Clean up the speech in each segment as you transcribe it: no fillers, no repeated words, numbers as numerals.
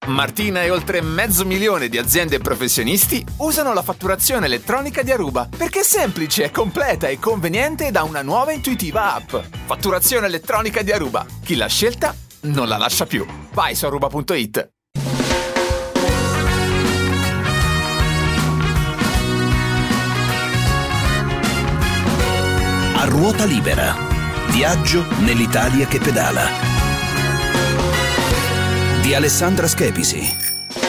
Martina e oltre 500.000 di aziende e professionisti usano la fatturazione elettronica di Aruba perché è semplice, è completa e conveniente da una nuova e intuitiva app. Fatturazione elettronica di Aruba. Chi l'ha scelta non la lascia più. Vai su aruba.it. A ruota libera. Viaggio nell'Italia che pedala. Di Alessandra Schepisi.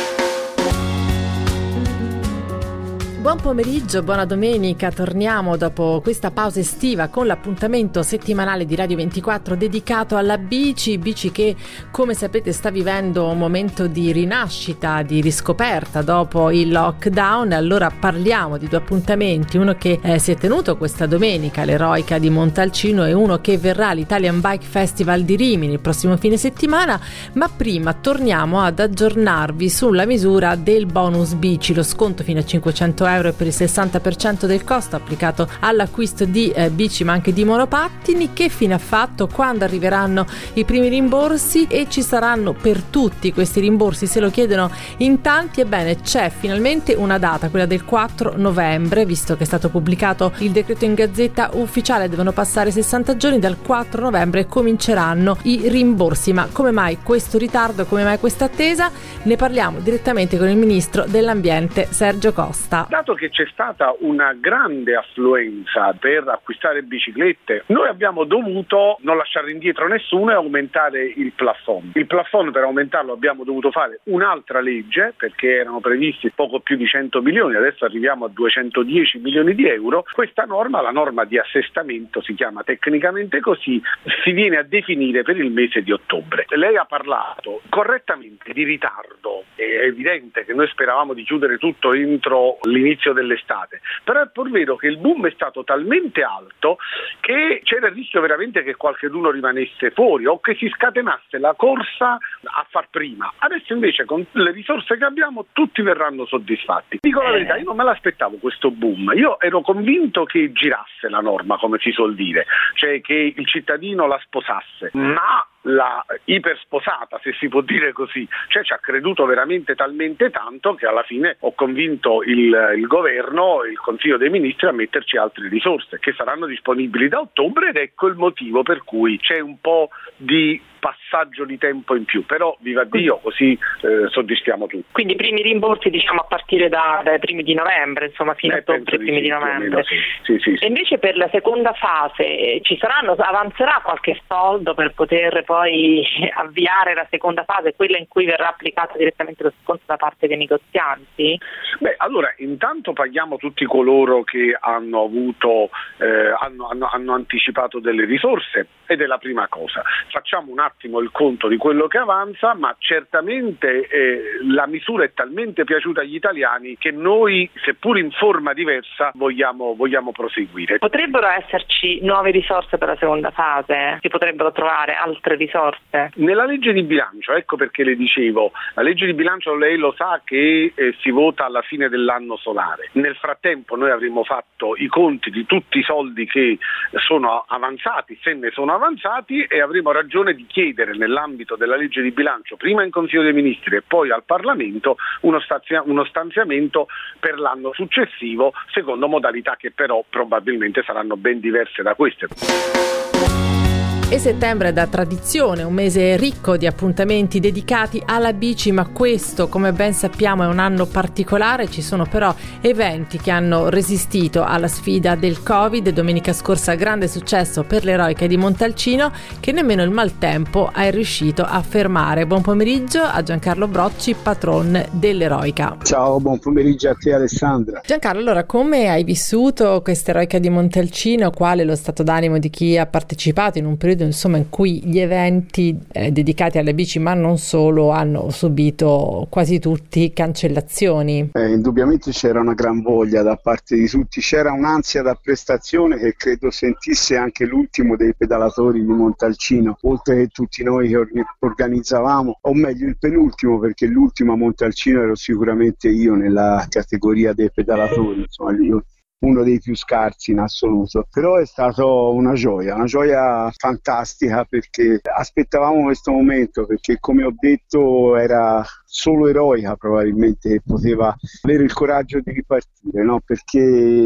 Buon pomeriggio, buona domenica. Torniamo dopo questa pausa estiva con l'appuntamento settimanale di Radio 24 dedicato alla bici che, come sapete, sta vivendo un momento di rinascita, di riscoperta dopo il lockdown. Allora parliamo di due appuntamenti, uno che si è tenuto questa domenica all'Eroica di Montalcino e uno che verrà all'Italian Bike Festival di Rimini il prossimo fine settimana. Ma prima torniamo ad aggiornarvi sulla misura del bonus bici, lo sconto fino a 500 euro per il 60% del costo applicato all'acquisto di bici ma anche di monopattini. Che fine ha fatto? Quando arriveranno i primi rimborsi? E ci saranno per tutti questi rimborsi? Se lo chiedono in tanti. Ebbene, c'è finalmente una data, quella del 4 novembre, visto che è stato pubblicato il decreto in Gazzetta Ufficiale. Devono passare 60 giorni, dal 4 novembre cominceranno i rimborsi. Ma come mai questo ritardo, come mai questa attesa? Ne parliamo direttamente con il ministro dell'Ambiente Sergio Costa. Dato che c'è stata una grande affluenza per acquistare biciclette, noi abbiamo dovuto non lasciare indietro nessuno e aumentare il plafond. Il plafond, per aumentarlo, abbiamo dovuto fare un'altra legge, perché erano previsti poco più di 100 milioni, adesso arriviamo a 210 milioni di euro. Questa norma, la norma di assestamento si chiama tecnicamente così, si viene a definire per il mese di ottobre. Lei ha parlato correttamente di ritardo, è evidente che noi speravamo di chiudere tutto entro l'inizio dell'estate, però è pur vero che il boom è stato talmente alto che c'era il rischio veramente che qualcuno rimanesse fuori o che si scatenasse la corsa a far prima. Adesso invece con le risorse che abbiamo tutti verranno soddisfatti. Dico la verità, io non me l'aspettavo questo boom, io ero convinto che girasse la norma, come si suol dire, cioè che il cittadino la sposasse, ma la ipersposata, se si può dire così, cioè ci ha creduto veramente talmente tanto che alla fine ho convinto il governo, il Consiglio dei Ministri a metterci altre risorse che saranno disponibili da ottobre, ed ecco il motivo per cui c'è un po' di passaggio di tempo in più, però viva Dio, così soddisfiamo tutti. Quindi i primi rimborsi a partire dai primi di novembre, insomma fino a ottobre, primi di novembre. Sì. E invece per la seconda fase avanzerà qualche soldo per poter poi avviare la seconda fase, quella in cui verrà applicato direttamente lo sconto da parte dei negozianti? Allora, intanto paghiamo tutti coloro che hanno avuto hanno anticipato delle risorse, ed è la prima cosa. Facciamo un attimo il conto di quello che avanza, ma certamente la misura è talmente piaciuta agli italiani che noi, seppur in forma diversa, vogliamo proseguire. Potrebbero esserci nuove risorse per la seconda fase? Si potrebbero trovare altre risorse? Nella legge di bilancio, ecco perché le dicevo, la legge di bilancio, lei lo sa che si vota alla fine dell'anno solare. Nel frattempo noi avremo fatto i conti di tutti i soldi che sono avanzati, se ne sono avanzati, e avremo ragione di chiedere nell'ambito della legge di bilancio, prima in Consiglio dei Ministri e poi al Parlamento, uno stanziamento per l'anno successivo, secondo modalità che però probabilmente saranno ben diverse da queste. E settembre è da tradizione un mese ricco di appuntamenti dedicati alla bici, ma questo, come ben sappiamo, è un anno particolare. Ci sono però eventi che hanno resistito alla sfida del Covid. Domenica scorsa grande successo per l'Eroica di Montalcino, che nemmeno il maltempo è riuscito a fermare. Buon pomeriggio a Giancarlo Brocci, patron dell'Eroica. Ciao, buon pomeriggio a te Alessandra. Giancarlo, allora come hai vissuto questa Eroica di Montalcino? Qual è lo stato d'animo di chi ha partecipato in un periodo in cui gli eventi dedicati alle bici, ma non solo, hanno subito quasi tutti cancellazioni? Indubbiamente c'era una gran voglia da parte di tutti, c'era un'ansia da prestazione che credo sentisse anche l'ultimo dei pedalatori di Montalcino, oltre che tutti noi che organizzavamo, o meglio il penultimo, perché l'ultimo a Montalcino ero sicuramente io nella categoria dei pedalatori. Insomma, io uno dei più scarsi in assoluto, però è stato una gioia fantastica, perché aspettavamo questo momento, perché come ho detto era solo Eroica probabilmente che poteva avere il coraggio di ripartire, no? Perché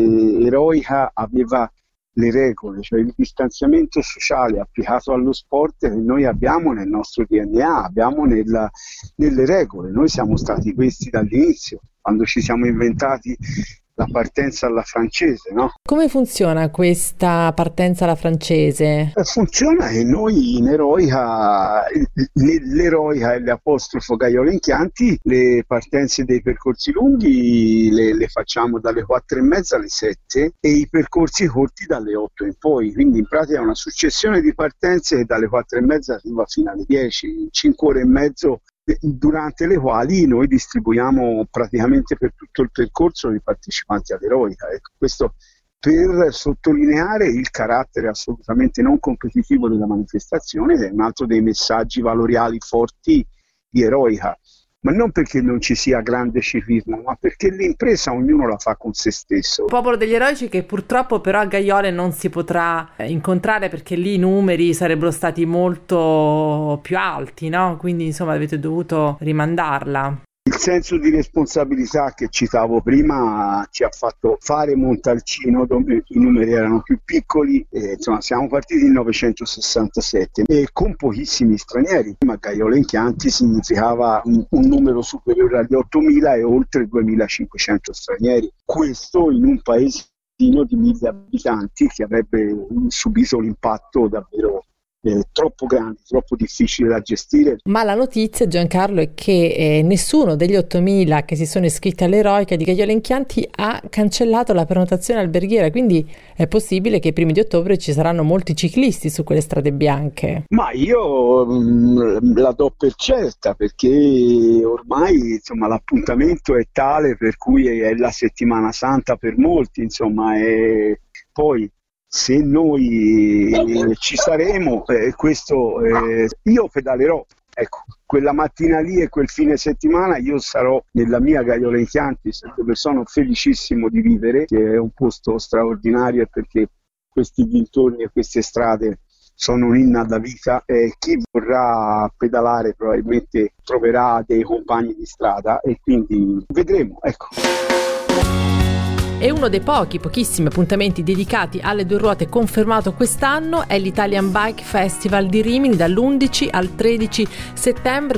Eroica aveva le regole, cioè il distanziamento sociale applicato allo sport che noi abbiamo nel nostro DNA, abbiamo nelle regole. Noi siamo stati questi dall'inizio, quando ci siamo inventati la partenza alla francese, no? Come funziona questa partenza alla francese? Funziona che noi in Eroica, nell'Eroica e l'apostrofo Gaiola in Chianti, le partenze dei percorsi lunghi le facciamo dalle 4:30 alle 7 e i percorsi corti dalle 8 in poi, quindi in pratica è una successione di partenze che dalle 4:30 arriva fino alle 10, 5 ore e mezzo, durante le quali noi distribuiamo praticamente per tutto il percorso i partecipanti all'Eroica. Ecco, questo per sottolineare il carattere assolutamente non competitivo della manifestazione, che è un altro dei messaggi valoriali forti di Eroica, ma non perché non ci sia grande ciclismo, ma perché l'impresa ognuno la fa con se stesso. Il popolo degli eroici che purtroppo però a Gaiole non si potrà incontrare, perché lì i numeri sarebbero stati molto più alti, no? Quindi insomma avete dovuto rimandarla. Il senso di responsabilità che citavo prima ci ha fatto fare Montalcino, dove i numeri erano più piccoli, insomma siamo partiti nel 967 e con pochissimi stranieri, ma Gaiola in Chianti significava un numero superiore agli 8.000 e oltre 2.500 stranieri, questo in un paesino di 1.000 abitanti che avrebbe subito l'impatto davvero troppo grandi, troppo difficili da gestire. Ma la notizia, Giancarlo, è che nessuno degli 8.000 che si sono iscritti all'Eroica di Gaiola in Chianti ha cancellato la prenotazione alberghiera, quindi è possibile che i primi di ottobre ci saranno molti ciclisti su quelle strade bianche. Ma io la do per certa, perché ormai insomma l'appuntamento è tale per cui è la settimana santa per molti, insomma, e poi se noi ci saremo, io pedalerò, ecco, quella mattina lì e quel fine settimana io sarò nella mia Gaiola in Chianti, dove sono felicissimo di vivere, che è un posto straordinario, perché questi dintorni e queste strade sono un'inna alla vita, e chi vorrà pedalare probabilmente troverà dei compagni di strada, e quindi vedremo, ecco. E uno dei pochissimi appuntamenti dedicati alle due ruote confermato quest'anno è l'Italian Bike Festival di Rimini dall'11 al 13 settembre,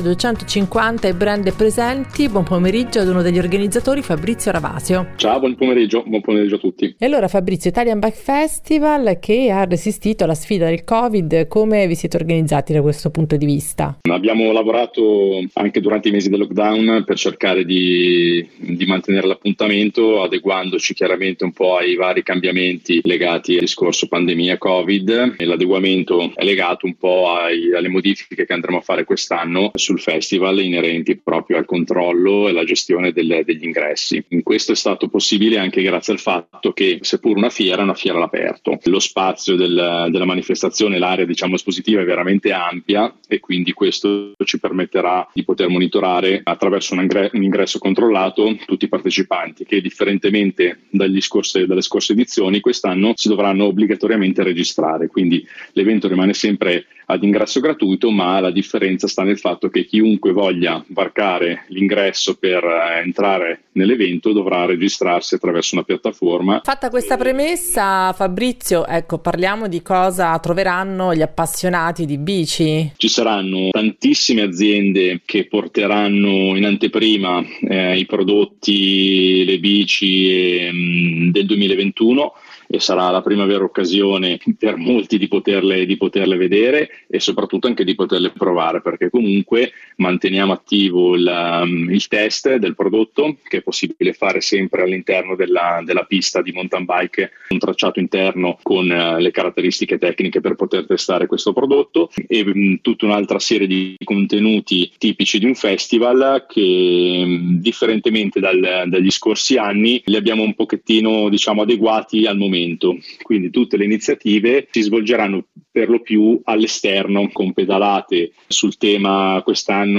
250 i brand presenti. Buon pomeriggio ad uno degli organizzatori, Fabrizio Ravasio. Ciao, buon pomeriggio a tutti. E allora Fabrizio, Italian Bike Festival che ha resistito alla sfida del Covid, come vi siete organizzati da questo punto di vista? Abbiamo lavorato anche durante i mesi del lockdown per cercare di mantenere l'appuntamento, adeguandoci chiaramente un po' ai vari cambiamenti legati al discorso pandemia Covid, e l'adeguamento è legato un po' alle modifiche che andremo a fare quest'anno sul festival inerenti proprio al controllo e alla gestione degli ingressi. Questo è stato possibile anche grazie al fatto che, seppur una fiera all'aperto, lo spazio della manifestazione, l'area diciamo espositiva è veramente ampia, e quindi questo ci permetterà di poter monitorare attraverso un ingresso controllato tutti i partecipanti che, differentemente dalle scorse edizioni, quest'anno si dovranno obbligatoriamente registrare, quindi l'evento rimane sempre ad ingresso gratuito, ma la differenza sta nel fatto che chiunque voglia varcare l'ingresso per entrare nell'evento dovrà registrarsi attraverso una piattaforma. Fatta questa premessa, Fabrizio, ecco, parliamo di cosa troveranno gli appassionati di bici. Ci saranno tantissime aziende che porteranno in anteprima i prodotti, le bici del 2021, e sarà la prima vera occasione per molti di poterle vedere e soprattutto anche di poterle provare, perché comunque manteniamo attivo il test del prodotto, che è possibile fare sempre all'interno della pista di mountain bike, un tracciato interno con le caratteristiche tecniche per poter testare questo prodotto, e tutta un'altra serie di contenuti tipici di un festival che, differentemente dagli scorsi anni, li abbiamo un pochettino adeguati al momento. Quindi tutte le iniziative si svolgeranno per lo più all'esterno, con pedalate sul tema quest'anno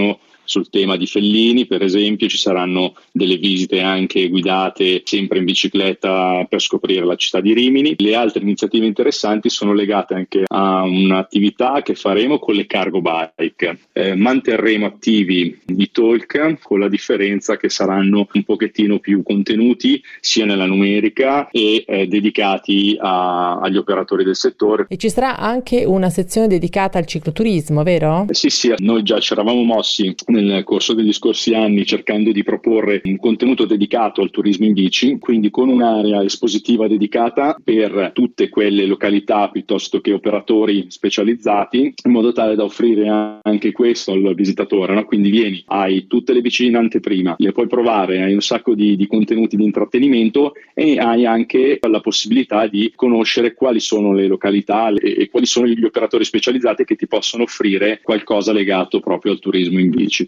sul tema di Fellini, per esempio. Ci saranno delle visite anche guidate sempre in bicicletta per scoprire la città di Rimini. Le altre iniziative interessanti sono legate anche a un'attività che faremo con le cargo bike. Manterremo attivi i talk, con la differenza che saranno un pochettino più contenuti sia nella numerica e dedicati agli operatori del settore. E ci sarà anche una sezione dedicata al cicloturismo, vero? Sì, noi già ci eravamo mossi nel corso degli scorsi anni cercando di proporre un contenuto dedicato al turismo in bici, quindi con un'area espositiva dedicata per tutte quelle località piuttosto che operatori specializzati, in modo tale da offrire anche questo al visitatore, no? Quindi vieni, hai tutte le bici in anteprima, le puoi provare, hai un sacco di contenuti di intrattenimento e hai anche la possibilità di conoscere quali sono le località e quali sono gli operatori specializzati che ti possono offrire qualcosa legato proprio al turismo in bici.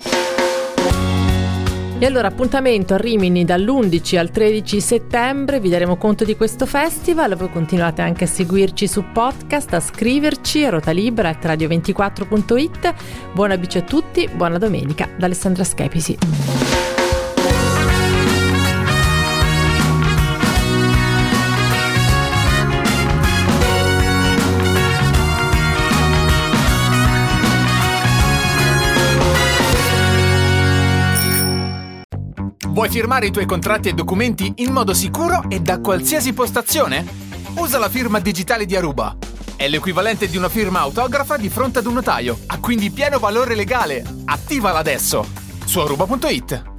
E allora appuntamento a Rimini dall'11 al 13 settembre, vi daremo conto di questo festival. Voi continuate anche a seguirci su podcast, a scriverci a rotalibera@radio24.it. Buona bici a tutti, buona domenica da Alessandra Schepisi. Vuoi firmare i tuoi contratti e documenti in modo sicuro e da qualsiasi postazione? Usa la firma digitale di Aruba. È l'equivalente di una firma autografa di fronte ad un notaio. Ha quindi pieno valore legale. Attivala adesso su aruba.it.